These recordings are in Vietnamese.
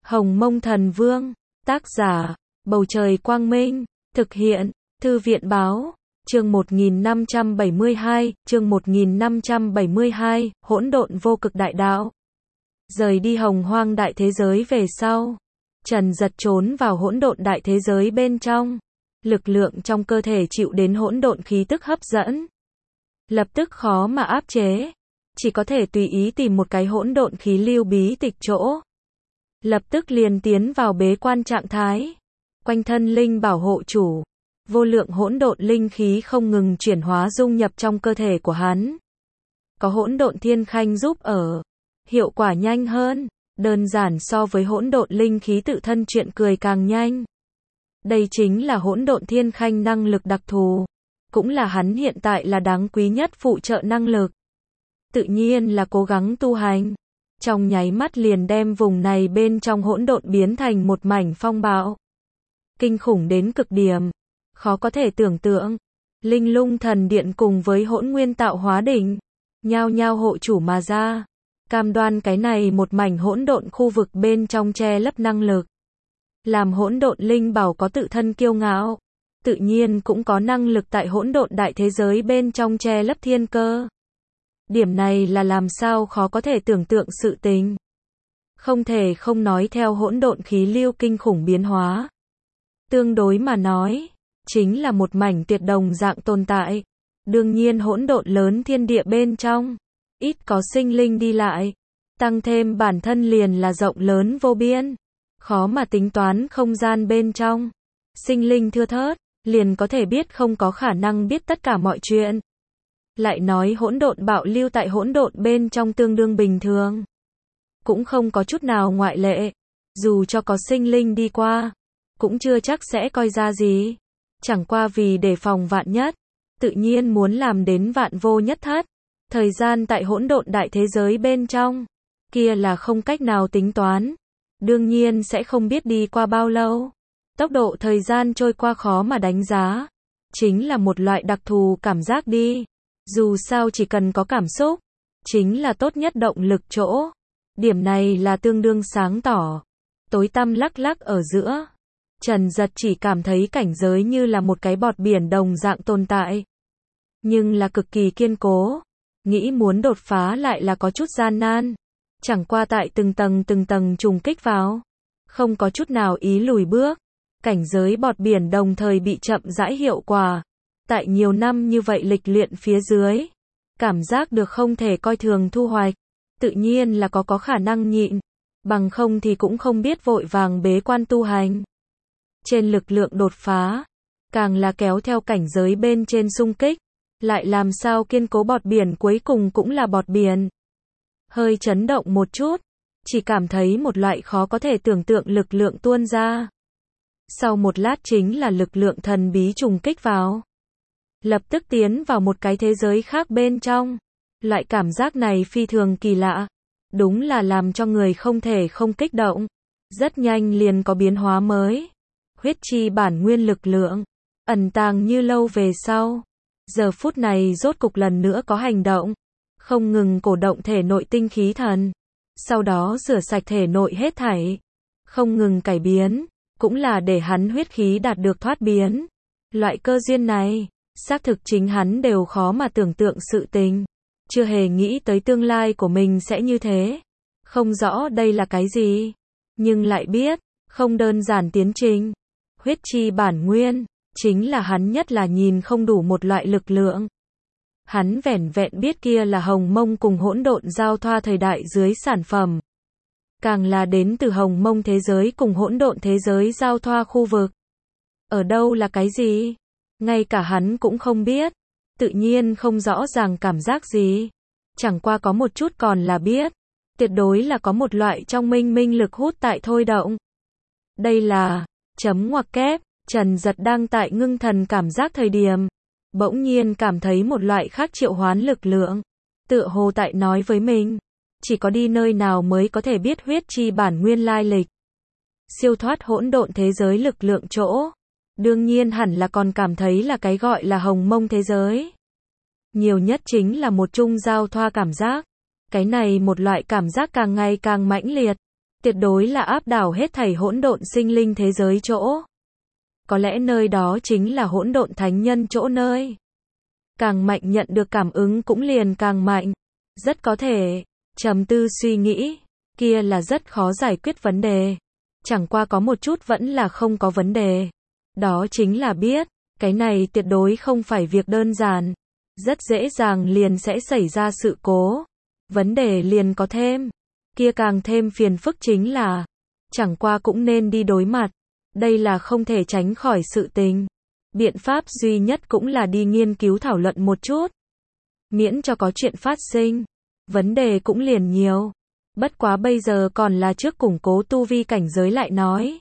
Hồng Mông Thần Vương, tác giả, Bầu Trời Quang Minh, thực hiện, Thư viện Báo, chương 1572, hỗn độn vô cực đại đạo. Rời đi hồng hoang đại thế giới về sau, Trần Giật trốn vào hỗn độn đại thế giới bên trong. Lực lượng trong cơ thể chịu đến hỗn độn khí tức hấp dẫn, lập tức khó mà áp chế, chỉ có thể tùy ý tìm một cái hỗn độn khí lưu bí tịch chỗ. Lập tức liền tiến vào bế quan trạng thái. Quanh thân linh bảo hộ chủ, vô lượng hỗn độn linh khí không ngừng chuyển hóa dung nhập trong cơ thể của hắn. Có hỗn độn thiên khanh giúp ở, hiệu quả nhanh hơn, đơn giản so với hỗn độn linh khí tự thân chuyện cười càng nhanh. Đây chính là hỗn độn thiên khanh năng lực đặc thù, cũng là hắn hiện tại là đáng quý nhất phụ trợ năng lực. Tự nhiên là cố gắng tu hành, trong nháy mắt liền đem vùng này bên trong hỗn độn biến thành một mảnh phong bạo. Kinh khủng đến cực điểm, khó có thể tưởng tượng. Linh Lung Thần Điện cùng với Hỗn Nguyên Tạo Hóa Đỉnh, nhao nhao hộ chủ mà ra, cam đoan cái này một mảnh hỗn độn khu vực bên trong che lấp năng lực. Làm hỗn độn linh bảo có tự thân kiêu ngạo, tự nhiên cũng có năng lực tại hỗn độn đại thế giới bên trong che lấp thiên cơ. Điểm này là làm sao khó có thể tưởng tượng sự tình. Không thể không nói theo hỗn độn khí lưu kinh khủng biến hóa. Tương đối mà nói, chính là một mảnh tuyệt đồng dạng tồn tại. Đương nhiên hỗn độn lớn thiên địa bên trong, ít có sinh linh đi lại, tăng thêm bản thân liền là rộng lớn vô biên, khó mà tính toán không gian bên trong. Sinh linh thưa thớt, liền có thể biết không có khả năng biết tất cả mọi chuyện. Lại nói hỗn độn bạo lưu tại hỗn độn bên trong tương đương bình thường, cũng không có chút nào ngoại lệ. Dù cho có sinh linh đi qua, cũng chưa chắc sẽ coi ra gì. Chẳng qua vì đề phòng vạn nhất, tự nhiên muốn làm đến vạn vô nhất thất. Thời gian tại hỗn độn đại thế giới bên trong, kia là không cách nào tính toán. Đương nhiên sẽ không biết đi qua bao lâu. Tốc độ thời gian trôi qua khó mà đánh giá. Chính là một loại đặc thù cảm giác đi. Dù sao chỉ cần có cảm xúc, chính là tốt nhất động lực chỗ. Điểm này là tương đương sáng tỏ. Tối tăm lắc lắc ở giữa, Trần Giật chỉ cảm thấy cảnh giới như là một cái bọt biển đồng dạng tồn tại. Nhưng là cực kỳ kiên cố. Nghĩ muốn đột phá lại là có chút gian nan. Chẳng qua tại từng tầng trùng kích vào, không có chút nào ý lùi bước. Cảnh giới bọt biển đồng thời bị chậm rãi hiệu quả. Tại nhiều năm như vậy lịch luyện phía dưới, cảm giác được không thể coi thường thu hoạch. Tự nhiên là có khả năng nhịn, bằng không thì cũng không biết vội vàng bế quan tu hành. Trên lực lượng đột phá, càng là kéo theo cảnh giới bên trên xung kích, lại làm sao kiên cố bọt biển cuối cùng cũng là bọt biển. Hơi chấn động một chút, chỉ cảm thấy một loại khó có thể tưởng tượng lực lượng tuôn ra. Sau một lát chính là lực lượng thần bí trùng kích vào. Lập tức tiến vào một cái thế giới khác bên trong. Loại cảm giác này phi thường kỳ lạ. Đúng là làm cho người không thể không kích động. Rất nhanh liền có biến hóa mới. Huyết chi bản nguyên lực lượng, ẩn tàng như lâu về sau. Giờ phút này rốt cục lần nữa có hành động. Không ngừng cổ động thể nội tinh khí thần. Sau đó rửa sạch thể nội hết thảy. Không ngừng cải biến, cũng là để hắn huyết khí đạt được thoát biến. Loại cơ duyên này, xác thực chính hắn đều khó mà tưởng tượng sự tình. Chưa hề nghĩ tới tương lai của mình sẽ như thế. Không rõ đây là cái gì, nhưng lại biết, không đơn giản tiến trình. Huyết chi bản nguyên, chính là hắn nhất là nhìn không đủ một loại lực lượng. Hắn vẻn vẹn biết kia là hồng mông cùng hỗn độn giao thoa thời đại dưới sản phẩm. Càng là đến từ hồng mông thế giới cùng hỗn độn thế giới giao thoa khu vực. Ở đâu là cái gì? Ngay cả hắn cũng không biết. Tự nhiên không rõ ràng cảm giác gì. Chẳng qua có một chút còn là biết. Tuyệt đối là có một loại trong minh lực hút tại thôi động. Đây là chấm ngoặc kép. Trần Giật đang tại ngưng thần cảm giác thời điểm, bỗng nhiên cảm thấy một loại khác triệu hoán lực lượng. Tựa hồ tại nói với mình, chỉ có đi nơi nào mới có thể biết huyết chi bản nguyên lai lịch. Siêu thoát hỗn độn thế giới lực lượng chỗ. Đương nhiên hẳn là còn cảm thấy là cái gọi là hồng mông thế giới. Nhiều nhất chính là một chung giao thoa cảm giác. Cái này một loại cảm giác càng ngày càng mãnh liệt. tuyệt đối là áp đảo hết thảy hỗn độn sinh linh thế giới chỗ. Có lẽ nơi đó chính là hỗn độn thánh nhân chỗ nơi. Càng mạnh nhận được cảm ứng cũng liền càng mạnh. Rất có thể, trầm tư suy nghĩ, kia là rất khó giải quyết vấn đề. Chẳng qua có một chút vẫn là không có vấn đề. Đó chính là biết, cái này tuyệt đối không phải việc đơn giản. Rất dễ dàng liền sẽ xảy ra sự cố. Vấn đề liền có thêm. Kia càng thêm phiền phức chính là, chẳng qua cũng nên đi đối mặt. Đây là không thể tránh khỏi sự tình. Biện pháp duy nhất cũng là đi nghiên cứu thảo luận một chút. Miễn cho có chuyện phát sinh. Vấn đề cũng liền nhiều. Bất quá bây giờ còn là trước củng cố tu vi cảnh giới lại nói.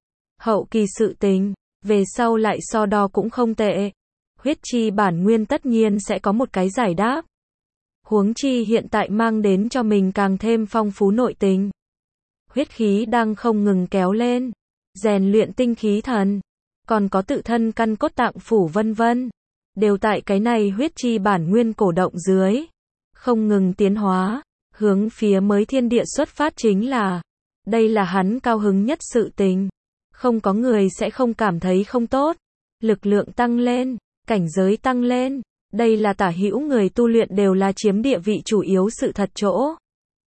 Hậu kỳ sự tình, về sau lại so đo cũng không tệ. Huyết chi bản nguyên tất nhiên sẽ có một cái giải đáp. Huống chi hiện tại mang đến cho mình càng thêm phong phú nội tình. Huyết khí đang không ngừng kéo lên, rèn luyện tinh khí thần, còn có tự thân căn cốt tạng phủ vân vân, đều tại cái này huyết chi bản nguyên cổ động dưới, không ngừng tiến hóa, hướng phía mới thiên địa xuất phát chính là, đây là hắn cao hứng nhất sự tình, không có người sẽ không cảm thấy không tốt, lực lượng tăng lên, cảnh giới tăng lên, đây là tả hữu người tu luyện đều là chiếm địa vị chủ yếu sự thật chỗ.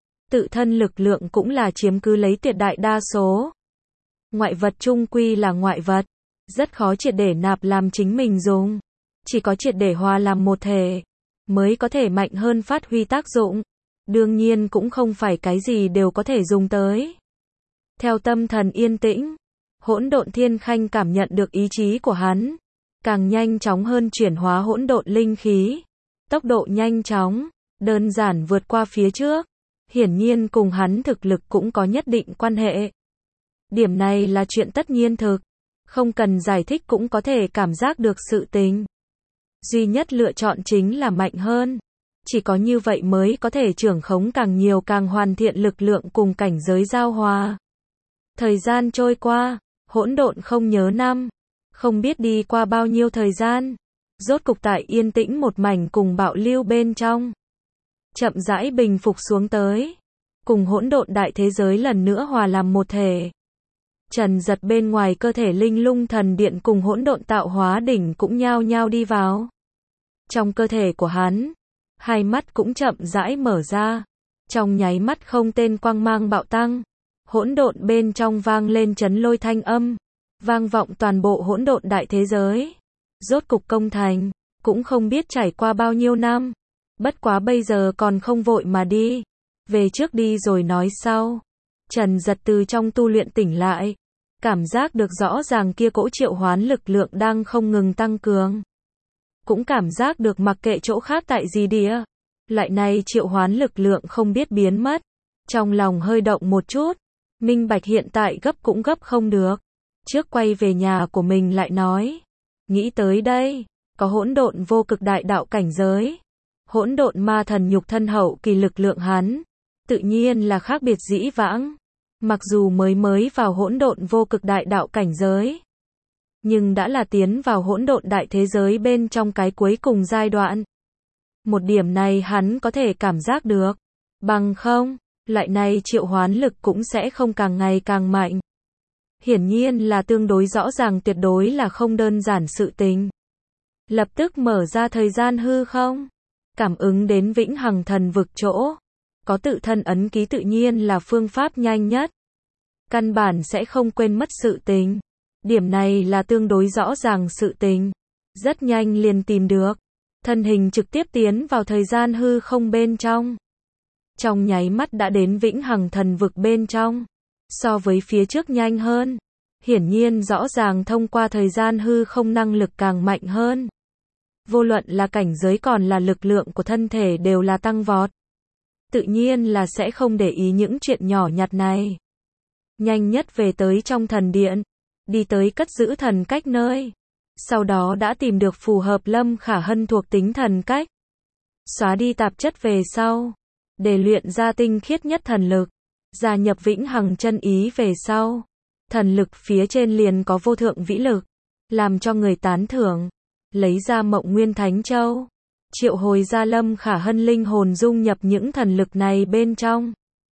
Tự thân lực lượng cũng là chiếm cứ lấy tuyệt đại đa số. Ngoại vật chung quy là ngoại vật, rất khó triệt để nạp làm chính mình dùng. Chỉ có triệt để hòa làm một thể, mới có thể mạnh hơn phát huy tác dụng. Đương nhiên cũng không phải cái gì đều có thể dùng tới. Theo tâm thần yên tĩnh, Hỗn Độn Thiên Khanh cảm nhận được ý chí của hắn, càng nhanh chóng hơn chuyển hóa hỗn độn linh khí. Tốc độ nhanh chóng, đơn giản vượt qua phía trước. Hiển nhiên cùng hắn thực lực cũng có nhất định quan hệ. Điểm này là chuyện tất nhiên thực, không cần giải thích cũng có thể cảm giác được sự tình. Duy nhất lựa chọn chính là mạnh hơn. Chỉ có như vậy mới có thể trưởng khống càng nhiều càng hoàn thiện lực lượng cùng cảnh giới giao hòa. Thời gian trôi qua, hỗn độn không nhớ năm, không biết đi qua bao nhiêu thời gian. Rốt cục tại yên tĩnh một mảnh cùng bạo lưu bên trong. Chậm rãi bình phục xuống tới, cùng hỗn độn đại thế giới lần nữa hòa làm một thể. Trần Giật bên ngoài cơ thể linh lung thần điện cùng hỗn độn tạo hóa đỉnh cũng nhao nhao đi vào. Trong cơ thể của hắn, hai mắt cũng chậm rãi mở ra, trong nháy mắt không tên quang mang bạo tăng, hỗn độn bên trong vang lên chấn lôi thanh âm, vang vọng toàn bộ hỗn độn đại thế giới. Rốt cục công thành, cũng không biết trải qua bao nhiêu năm. Bất quá bây giờ còn không vội mà đi. Về trước đi rồi nói sau. Trần Giật từ trong tu luyện tỉnh lại. Cảm giác được rõ ràng kia cỗ triệu hoán lực lượng đang không ngừng tăng cường. Cũng cảm giác được mặc kệ chỗ khác tại gì địa. Lại này triệu hoán lực lượng không biết biến mất. Trong lòng hơi động một chút. Minh bạch hiện tại gấp cũng gấp không được. Trước quay về nhà của mình lại nói. Nghĩ tới đây, có hỗn độn vô cực đại đạo cảnh giới. Hỗn độn ma thần nhục thân hậu kỳ lực lượng hắn, tự nhiên là khác biệt dĩ vãng. Mặc dù mới vào hỗn độn vô cực đại đạo cảnh giới, nhưng đã là tiến vào hỗn độn đại thế giới bên trong cái cuối cùng giai đoạn. Một điểm này hắn có thể cảm giác được, bằng không, lại này triệu hoán lực cũng sẽ không càng ngày càng mạnh. Hiển nhiên là tương đối rõ ràng tuyệt đối là không đơn giản sự tình. Lập tức mở ra thời gian hư không? Cảm ứng đến vĩnh hằng thần vực chỗ. Có tự thân ấn ký tự nhiên là phương pháp nhanh nhất. Căn bản sẽ không quên mất sự tình. Điểm này là tương đối rõ ràng sự tình. Rất nhanh liền tìm được. Thân hình trực tiếp tiến vào thời gian hư không bên trong. Trong nháy mắt đã đến vĩnh hằng thần vực bên trong. So với phía trước nhanh hơn. Hiển nhiên rõ ràng thông qua thời gian hư không năng lực càng mạnh hơn. Vô luận là cảnh giới còn là lực lượng của thân thể đều là tăng vọt. Tự nhiên là sẽ không để ý những chuyện nhỏ nhặt này. Nhanh nhất về tới trong thần điện. Đi tới cất giữ thần cách nơi. Sau đó đã tìm được phù hợp Lâm Khả Hân thuộc tính thần cách. Xóa đi tạp chất về sau. Để luyện ra tinh khiết nhất thần lực. Gia nhập vĩnh hằng chân ý về sau. Thần lực phía trên liền có vô thượng vĩ lực. Làm cho người tán thưởng. Lấy ra Mộng Nguyên Thánh Châu. Triệu hồi ra Lâm Khả Hân linh hồn dung nhập những thần lực này bên trong.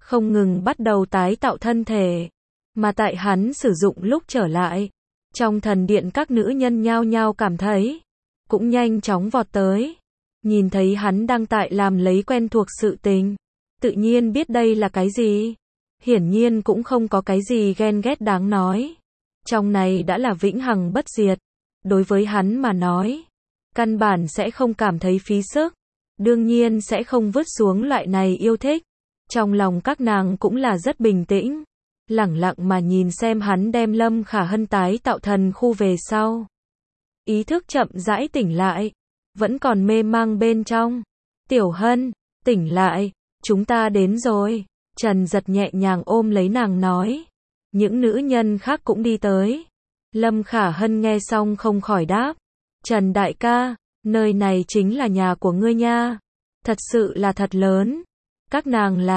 không ngừng bắt đầu tái tạo thân thể, mà tại hắn sử dụng lúc trở lại. Trong thần điện các nữ nhân nhao nhao cảm thấy, cũng nhanh chóng vọt tới, nhìn thấy hắn đang tại làm lấy quen thuộc sự tình, tự nhiên biết đây là cái gì. Hiển nhiên cũng không có cái gì ghen ghét đáng nói. Trong này đã là vĩnh hằng bất diệt. Đối với hắn mà nói, căn bản sẽ không cảm thấy phí sức. Đương nhiên sẽ không vứt xuống loại này yêu thích. Trong lòng các nàng cũng là rất bình tĩnh. Lẳng lặng mà nhìn xem hắn đem Lâm Khả Hân tái tạo thần khu về sau. Ý thức chậm rãi tỉnh lại. Vẫn còn mê mang bên trong. Tiểu Hân, tỉnh lại, chúng ta đến rồi. Trần Giật nhẹ nhàng ôm lấy nàng nói. Những nữ nhân khác cũng đi tới. Lâm Khả Hân nghe xong không khỏi đáp. Trần đại ca, nơi này chính là nhà của ngươi nha. Thật sự là thật lớn. Các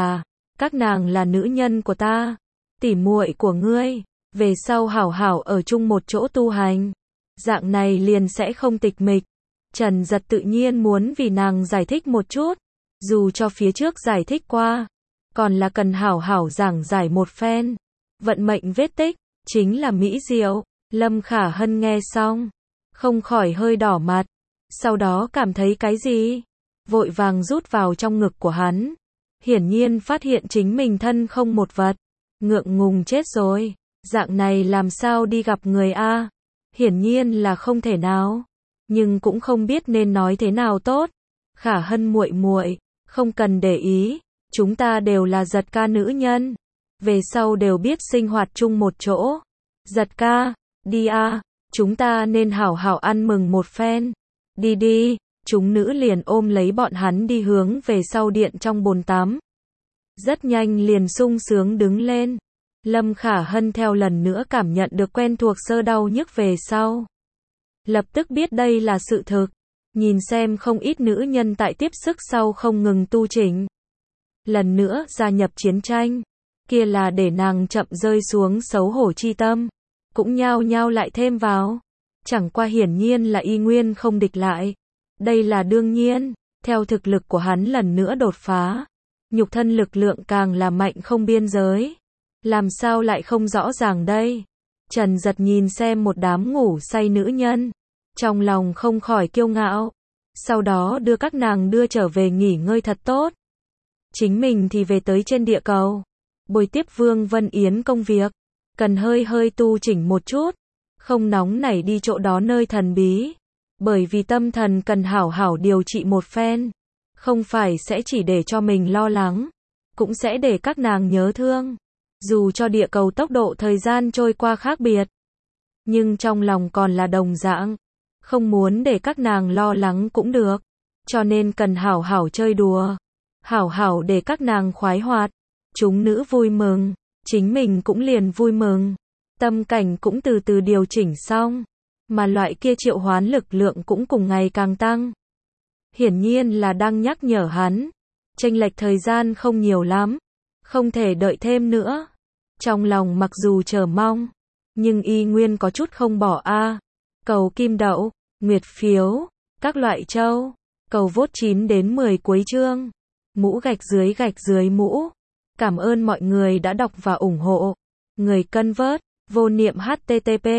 nàng là nữ nhân của ta. Tỉ muội của ngươi. Về sau hảo hảo ở chung một chỗ tu hành. Dạng này liền sẽ không tịch mịch. Trần Giật tự nhiên muốn vì nàng giải thích một chút. Dù cho phía trước giải thích qua. Còn là cần hảo hảo giảng giải một phen. Vận mệnh vết tích, chính là mỹ diệu. Lâm Khả Hân nghe xong, không khỏi hơi đỏ mặt. Sau đó cảm thấy cái gì? Vội vàng rút vào trong ngực của hắn. Hiển nhiên phát hiện chính mình thân không một vật. Ngượng ngùng chết rồi. Dạng này làm sao đi gặp người a? Hiển nhiên là không thể nào. Nhưng cũng không biết nên nói thế nào tốt. Khả Hân muội muội, không cần để ý. Chúng ta đều là Giật ca nữ nhân. Về sau đều biết sinh hoạt chung một chỗ. Giật ca, đi a, chúng ta nên hảo hảo ăn mừng một phen. Đi đi, chúng nữ liền ôm lấy bọn hắn đi hướng về sau điện trong bồn tắm. Rất nhanh liền sung sướng đứng lên. Lâm Khả Hân theo lần nữa cảm nhận được quen thuộc sơ đau nhức về sau. Lập tức biết đây là sự thực. Nhìn xem không ít nữ nhân tại tiếp sức sau không ngừng tu chỉnh. Lần nữa gia nhập chiến tranh. Kia là để nàng chậm rơi xuống xấu hổ chi tâm. Cũng nhao nhao lại thêm vào. Chẳng qua hiển nhiên là y nguyên không địch lại. Đây là đương nhiên. Theo thực lực của hắn lần nữa đột phá. Nhục thân lực lượng càng là mạnh không biên giới. Làm sao lại không rõ ràng đây. Trần Giật nhìn xem một đám ngủ say nữ nhân. Trong lòng không khỏi kiêu ngạo. Sau đó đưa các nàng đưa trở về nghỉ ngơi thật tốt. Chính mình thì về tới trên địa cầu. Bồi tiếp Vương Vân Yến công việc. Cần hơi tu chỉnh một chút. Không nóng nảy đi chỗ đó nơi thần bí. Bởi vì tâm thần cần hảo hảo điều trị một phen. Không phải sẽ chỉ để cho mình lo lắng. Cũng sẽ để các nàng nhớ thương. Dù cho địa cầu tốc độ thời gian trôi qua khác biệt. Nhưng trong lòng còn là đồng dạng. Không muốn để các nàng lo lắng cũng được. Cho nên cần hảo hảo chơi đùa. Hảo hảo để các nàng khoái hoạt. Chúng nữ vui mừng. Chính mình cũng liền vui mừng. Tâm cảnh cũng từ từ điều chỉnh xong. Mà loại kia triệu hoán lực lượng cũng cùng ngày càng tăng. Hiển nhiên là đang nhắc nhở hắn. Chênh lệch thời gian không nhiều lắm. Không thể đợi thêm nữa. Trong lòng mặc dù chờ mong. Nhưng y nguyên có chút không bỏ a. Cầu kim đậu, nguyệt phiếu, các loại châu. Cầu vote 9 đến 10 cuối chương. Mũ gạch dưới mũ. Cảm ơn mọi người đã đọc và ủng hộ. Người cân vớt, vô niệm http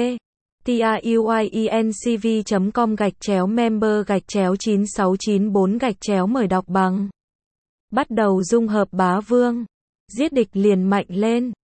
tiuyecv.com/member/9694 mời đọc bằng. Bắt đầu dung hợp bá vương. Giết địch liền mạnh lên.